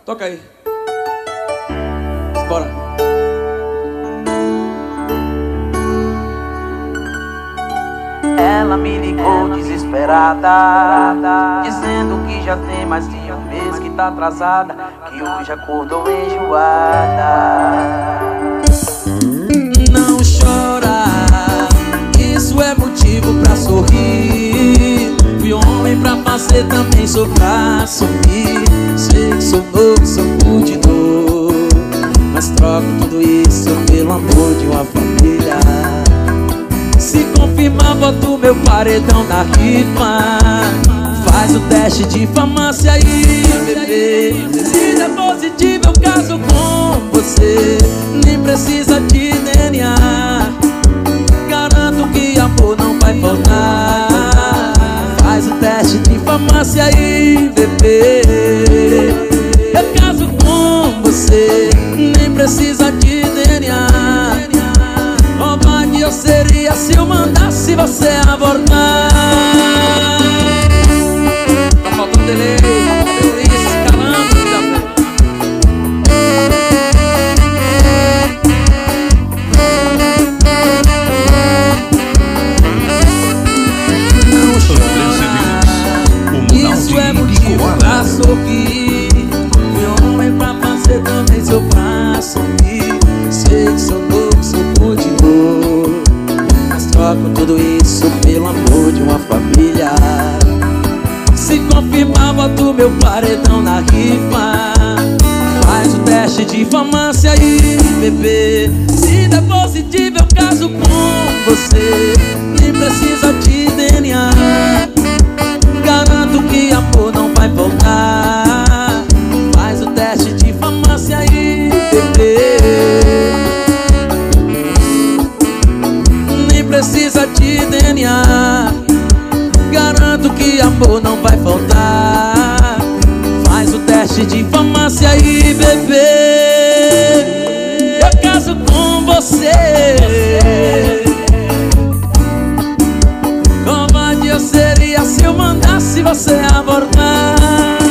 Toca aí. Bora. Ela me ligou desesperada, dizendo que já tem mais de um mês que tá atrasada, que hoje acordou enjoada. Não chora, isso é motivo pra sorrir. Fui homem pra fazer, também sou pra sorrir. Sei que sou novo, sou curtidor, mas troco tudo isso pelo amor de uma família. Se confirmar, bota o meu paredão na rifa. Faz o teste de farmácia aí, bebê. Se der positivo, eu caso com você. Nem precisa de DNA. Garanto que amor não vai faltar. Faz o teste de farmácia aí, bebê. Eu caso com você. Nem precisa de DNA. Covarde eu seria se eu mandasse você abortar. Tá faltando delay, esse calambre também. Não chora, isso é motivo pra sorrir. Fui homem pra fazer, também sou pra sorrir. Sei que sou novo, sou curtidor, mas troco tudo isso pelo amor de uma família. Se confirmar, boto meu paredão na rifa. Faz o teste de farmácia aí, bebê. Se der positivo, eu caso com você. Nem precisa de DNA. Garanto que amor não vai faltar. Faz o teste de farmácia aí, bebê. Nem precisa de DNA. Garanto que amor não vai faltar. Faz o teste de farmácia aí, bebê. Eu caso com você. Covarde eu seria se eu mandasse você abortar.